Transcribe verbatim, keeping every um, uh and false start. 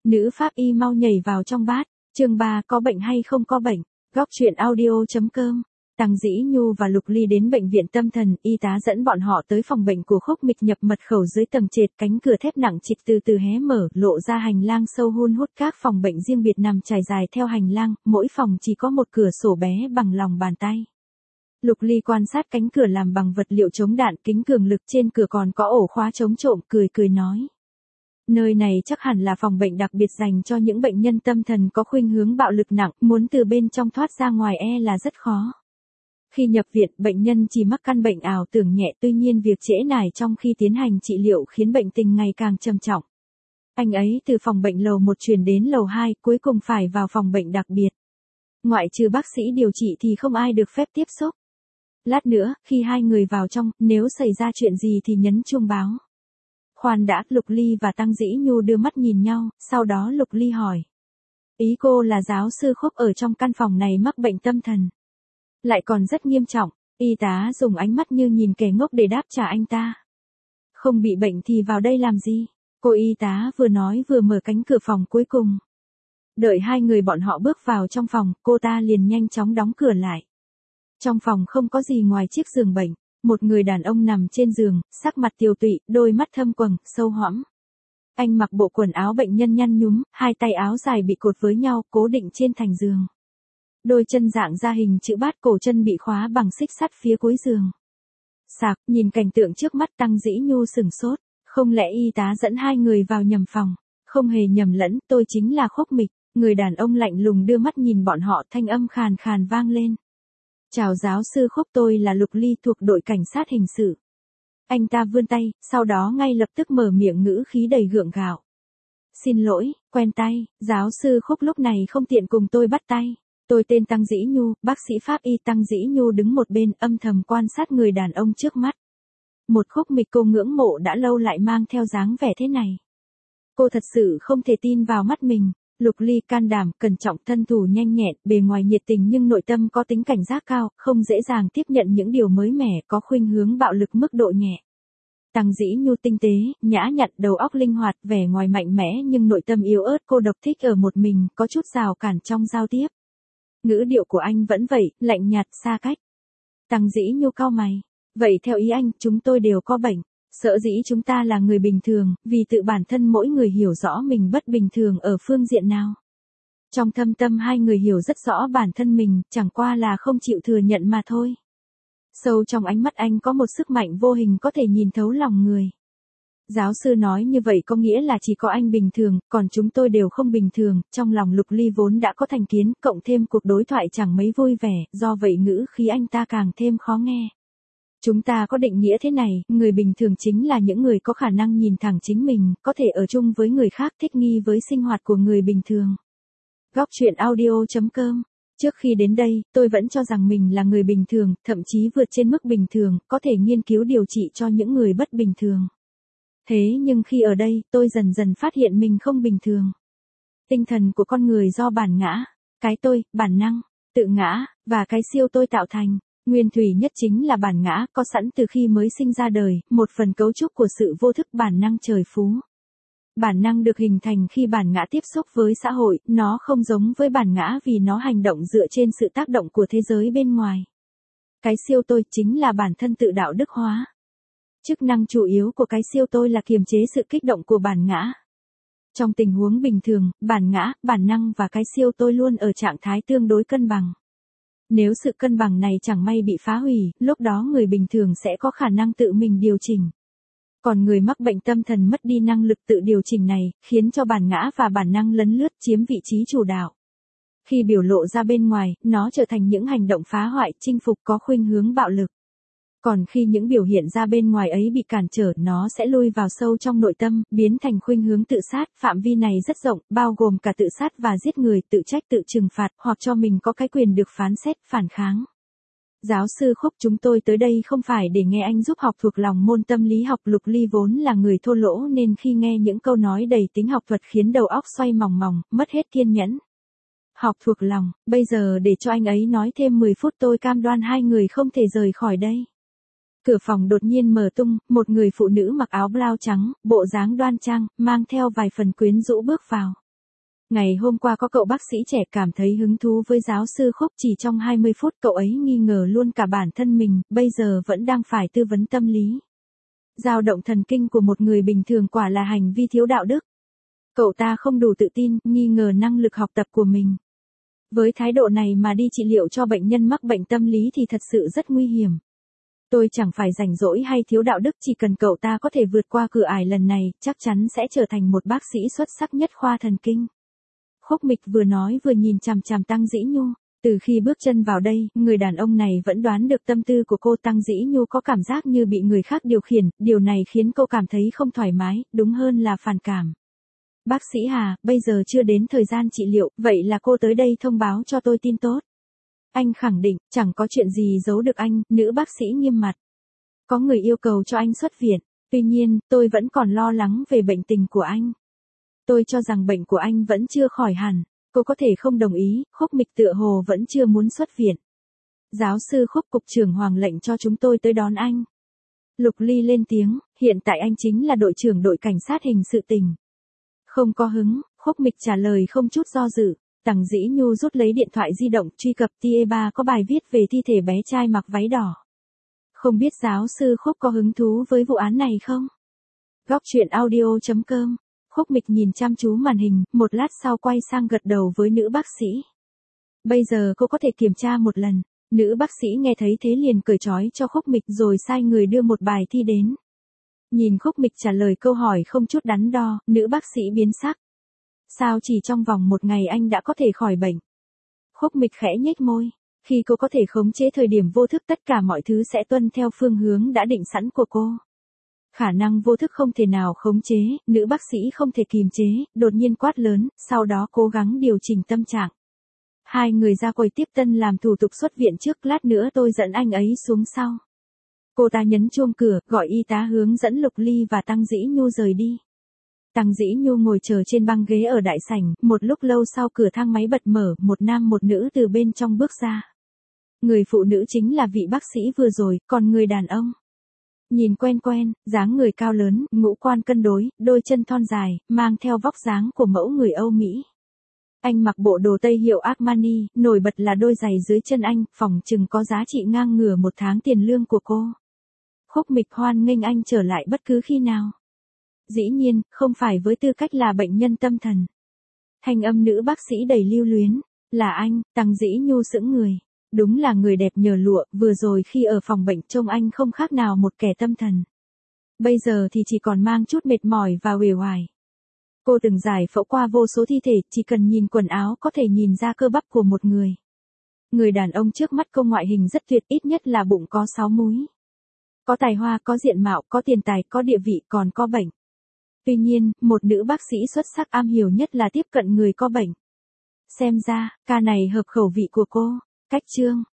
Nữ pháp y mau nhảy vào trong bát. Chương ba, có bệnh hay không có bệnh. Góc truyện audio.com. Tăng Dĩ Nhu và Lục Ly đến bệnh viện tâm thần, y tá dẫn bọn họ tới phòng bệnh của Khúc Mịch nhập mật khẩu dưới tầng trệt, cánh cửa thép nặng trịch từ từ hé mở, lộ ra hành lang sâu hun hút. Các phòng bệnh riêng biệt nằm trải dài theo hành lang, mỗi phòng chỉ có một cửa sổ bé bằng lòng bàn tay. Lục Ly quan sát cánh cửa làm bằng vật liệu chống đạn, kính cường lực, trên cửa còn có ổ khóa chống trộm, cười cười nói. Nơi này chắc hẳn là phòng bệnh đặc biệt dành cho những bệnh nhân tâm thần có khuynh hướng bạo lực nặng, muốn từ bên trong thoát ra ngoài e là rất khó. Khi nhập viện, bệnh nhân chỉ mắc căn bệnh ảo tưởng nhẹ, tuy nhiên việc trễ nải trong khi tiến hành trị liệu khiến bệnh tình ngày càng trầm trọng. Anh ấy từ phòng bệnh lầu một chuyển đến lầu hai, cuối cùng phải vào phòng bệnh đặc biệt. Ngoại trừ bác sĩ điều trị thì không ai được phép tiếp xúc. Lát nữa, khi hai người vào trong, nếu xảy ra chuyện gì thì nhấn chuông báo. Khoan đã, Lục Ly và Tăng Dĩ Nhu đưa mắt nhìn nhau, sau đó Lục Ly hỏi. Ý cô là giáo sư Khúc ở trong căn phòng này mắc bệnh tâm thần. Lại còn rất nghiêm trọng, y tá dùng ánh mắt như nhìn kẻ ngốc để đáp trả anh ta. Không bị bệnh thì vào đây làm gì? Cô y tá vừa nói vừa mở cánh cửa phòng cuối cùng. Đợi hai người bọn họ bước vào trong phòng, cô ta liền nhanh chóng đóng cửa lại. Trong phòng không có gì ngoài chiếc giường bệnh. Một người đàn ông nằm trên giường, sắc mặt tiều tụy, đôi mắt thâm quầng, sâu hõm. Anh mặc bộ quần áo bệnh nhân nhăn nhúm, hai tay áo dài bị cột với nhau, cố định trên thành giường. Đôi chân dạng ra hình chữ bát, cổ chân bị khóa bằng xích sắt phía cuối giường. Sạc, nhìn cảnh tượng trước mắt, Tăng Dĩ Nhu sửng sốt. Không lẽ y tá dẫn hai người vào nhầm phòng? Không hề nhầm lẫn, tôi chính là Khúc Mịch. Người đàn ông lạnh lùng đưa mắt nhìn bọn họ, thanh âm khàn khàn vang lên. Chào giáo sư Khúc, tôi là Lục Ly thuộc đội cảnh sát hình sự. Anh ta vươn tay, sau đó ngay lập tức mở miệng ngữ khí đầy gượng gạo. Xin lỗi, quen tay, giáo sư Khúc lúc này không tiện cùng tôi bắt tay. Tôi tên Tăng Dĩ Nhu, bác sĩ pháp y. Tăng Dĩ Nhu đứng một bên âm thầm quan sát người đàn ông trước mắt. Một Khúc Mịch cô ngưỡng mộ đã lâu lại mang theo dáng vẻ thế này. Cô thật sự không thể tin vào mắt mình. Lục Ly can đảm, cẩn trọng, thân thủ nhanh nhẹn, bề ngoài nhiệt tình nhưng nội tâm có tính cảnh giác cao, không dễ dàng tiếp nhận những điều mới mẻ, có khuynh hướng bạo lực mức độ nhẹ. Tăng Dĩ Nhu tinh tế, nhã nhặn, đầu óc linh hoạt, vẻ ngoài mạnh mẽ nhưng nội tâm yếu ớt, cô độc, thích ở một mình, có chút rào cản trong giao tiếp. Ngữ điệu của anh vẫn vậy, lạnh nhạt, xa cách. Tăng Dĩ Nhu cau mày. Vậy theo ý anh, chúng tôi đều có bệnh. Sở dĩ chúng ta là người bình thường, vì tự bản thân mỗi người hiểu rõ mình bất bình thường ở phương diện nào. Trong thâm tâm hai người hiểu rất rõ bản thân mình, chẳng qua là không chịu thừa nhận mà thôi. Sâu trong ánh mắt anh có một sức mạnh vô hình có thể nhìn thấu lòng người. Giáo sư nói như vậy có nghĩa là chỉ có anh bình thường, còn chúng tôi đều không bình thường. Trong lòng Lục Ly vốn đã có thành kiến, cộng thêm cuộc đối thoại chẳng mấy vui vẻ, do vậy ngữ khí anh ta càng thêm khó nghe. Chúng ta có định nghĩa thế này, người bình thường chính là những người có khả năng nhìn thẳng chính mình, có thể ở chung với người khác, thích nghi với sinh hoạt của người bình thường. Góc truyện audio.com. Trước khi đến đây, tôi vẫn cho rằng mình là người bình thường, thậm chí vượt trên mức bình thường, có thể nghiên cứu điều trị cho những người bất bình thường. Thế nhưng khi ở đây, tôi dần dần phát hiện mình không bình thường. Tinh thần của con người do bản ngã, cái tôi, bản năng, tự ngã, và cái siêu tôi tạo thành. Nguyên thủy nhất chính là bản ngã, có sẵn từ khi mới sinh ra đời, một phần cấu trúc của sự vô thức, bản năng trời phú. Bản năng được hình thành khi bản ngã tiếp xúc với xã hội, nó không giống với bản ngã vì nó hành động dựa trên sự tác động của thế giới bên ngoài. Cái siêu tôi chính là bản thân tự đạo đức hóa. Chức năng chủ yếu của cái siêu tôi là kiềm chế sự kích động của bản ngã. Trong tình huống bình thường, bản ngã, bản năng và cái siêu tôi luôn ở trạng thái tương đối cân bằng. Nếu sự cân bằng này chẳng may bị phá hủy, lúc đó người bình thường sẽ có khả năng tự mình điều chỉnh. Còn người mắc bệnh tâm thần mất đi năng lực tự điều chỉnh này, khiến cho bản ngã và bản năng lấn lướt chiếm vị trí chủ đạo. Khi biểu lộ ra bên ngoài, nó trở thành những hành động phá hoại, chinh phục, có khuynh hướng bạo lực. Còn khi những biểu hiện ra bên ngoài ấy bị cản trở, nó sẽ lui vào sâu trong nội tâm, biến thành khuynh hướng tự sát. Phạm vi này rất rộng, bao gồm cả tự sát và giết người, tự trách, tự trừng phạt, hoặc cho mình có cái quyền được phán xét, phản kháng. Giáo sư Khúc, chúng tôi tới đây không phải để nghe anh giúp học thuộc lòng môn tâm lý học. Lục Ly vốn là người thô lỗ nên khi nghe những câu nói đầy tính học thuật khiến đầu óc xoay mòng mòng, mất hết kiên nhẫn. Học thuộc lòng, bây giờ để cho anh ấy nói thêm mười phút tôi cam đoan hai người không thể rời khỏi đây. Cửa phòng đột nhiên mở tung, một người phụ nữ mặc áo blau trắng, bộ dáng đoan trang, mang theo vài phần quyến rũ bước vào. Ngày hôm qua có cậu bác sĩ trẻ cảm thấy hứng thú với giáo sư Khúc, chỉ trong hai mươi phút cậu ấy nghi ngờ luôn cả bản thân mình, bây giờ vẫn đang phải tư vấn tâm lý. Dao động thần kinh của một người bình thường quả là hành vi thiếu đạo đức. Cậu ta không đủ tự tin, nghi ngờ năng lực học tập của mình. Với thái độ này mà đi trị liệu cho bệnh nhân mắc bệnh tâm lý thì thật sự rất nguy hiểm. Tôi chẳng phải rảnh rỗi hay thiếu đạo đức, chỉ cần cậu ta có thể vượt qua cửa ải lần này, chắc chắn sẽ trở thành một bác sĩ xuất sắc nhất khoa thần kinh. Khúc Mịch vừa nói vừa nhìn chằm chằm Tăng Dĩ Nhu. Từ khi bước chân vào đây, người đàn ông này vẫn đoán được tâm tư của cô. Tăng Dĩ Nhu có cảm giác như bị người khác điều khiển, điều này khiến cô cảm thấy không thoải mái, đúng hơn là phản cảm. Bác sĩ Hà, bây giờ chưa đến thời gian trị liệu, vậy là cô tới đây thông báo cho tôi tin tốt. Anh khẳng định, chẳng có chuyện gì giấu được anh, nữ bác sĩ nghiêm mặt. Có người yêu cầu cho anh xuất viện, tuy nhiên, tôi vẫn còn lo lắng về bệnh tình của anh. Tôi cho rằng bệnh của anh vẫn chưa khỏi hẳn, cô có thể không đồng ý. Khúc Mịch tựa hồ vẫn chưa muốn xuất viện. Giáo sư Khúc, cục trưởng Hoàng lệnh cho chúng tôi tới đón anh. Lục Ly lên tiếng, hiện tại anh chính là đội trưởng đội cảnh sát hình sự tỉnh. Không có hứng, Khúc Mịch trả lời không chút do dự. Tăng Dĩ Nhu rút lấy điện thoại di động, truy cập tê e ba có bài viết về thi thể bé trai mặc váy đỏ. Không biết giáo sư Khúc có hứng thú với vụ án này không? Góc truyện audio chấm com. Khúc Mịch nhìn chăm chú màn hình, một lát sau quay sang gật đầu với nữ bác sĩ. Bây giờ cô có thể kiểm tra một lần. Nữ bác sĩ nghe thấy thế liền cởi trói cho Khúc Mịch rồi sai người đưa một bài thi đến. Nhìn Khúc Mịch trả lời câu hỏi không chút đắn đo, nữ bác sĩ biến sắc. Sao chỉ trong vòng một ngày anh đã có thể khỏi bệnh? Khúc Mịch khẽ nhếch môi. Khi cô có thể khống chế thời điểm vô thức, tất cả mọi thứ sẽ tuân theo phương hướng đã định sẵn của cô. Khả năng vô thức không thể nào khống chế, nữ bác sĩ không thể kìm chế, đột nhiên quát lớn, sau đó cố gắng điều chỉnh tâm trạng. Hai người ra quầy tiếp tân làm thủ tục xuất viện trước, lát nữa tôi dẫn anh ấy xuống sau. Cô ta nhấn chuông cửa, gọi y tá hướng dẫn Lục Ly và Tăng Dĩ Nhu rời đi. Tăng Dĩ Nhu ngồi chờ trên băng ghế ở đại sảnh, một lúc lâu sau cửa thang máy bật mở, một nam một nữ từ bên trong bước ra. Người phụ nữ chính là vị bác sĩ vừa rồi, còn người đàn ông. Nhìn quen quen, dáng người cao lớn, ngũ quan cân đối, đôi chân thon dài, mang theo vóc dáng của mẫu người Âu Mỹ. Anh mặc bộ đồ Tây hiệu Armani, nổi bật là đôi giày dưới chân anh, phỏng chừng có giá trị ngang ngửa một tháng tiền lương của cô. Khúc Mịch hoan nghênh anh trở lại bất cứ khi nào. Dĩ nhiên, không phải với tư cách là bệnh nhân tâm thần. Thanh âm nữ bác sĩ đầy lưu luyến. Là anh. Tăng Dĩ Nhu sững người. Đúng là người đẹp nhờ lụa, vừa rồi khi ở phòng bệnh trông anh không khác nào một kẻ tâm thần. Bây giờ thì chỉ còn mang chút mệt mỏi và uể oải. Cô từng giải phẫu qua vô số thi thể, chỉ cần nhìn quần áo có thể nhìn ra cơ bắp của một người. Người đàn ông trước mắt cô ngoại hình rất tuyệt, ít nhất là bụng có sáu múi. Có tài hoa, có diện mạo, có tiền tài, có địa vị, còn có bệnh. Tuy nhiên, một nữ bác sĩ xuất sắc am hiểu nhất là tiếp cận người có bệnh. Xem ra, ca này hợp khẩu vị của cô. Cách chương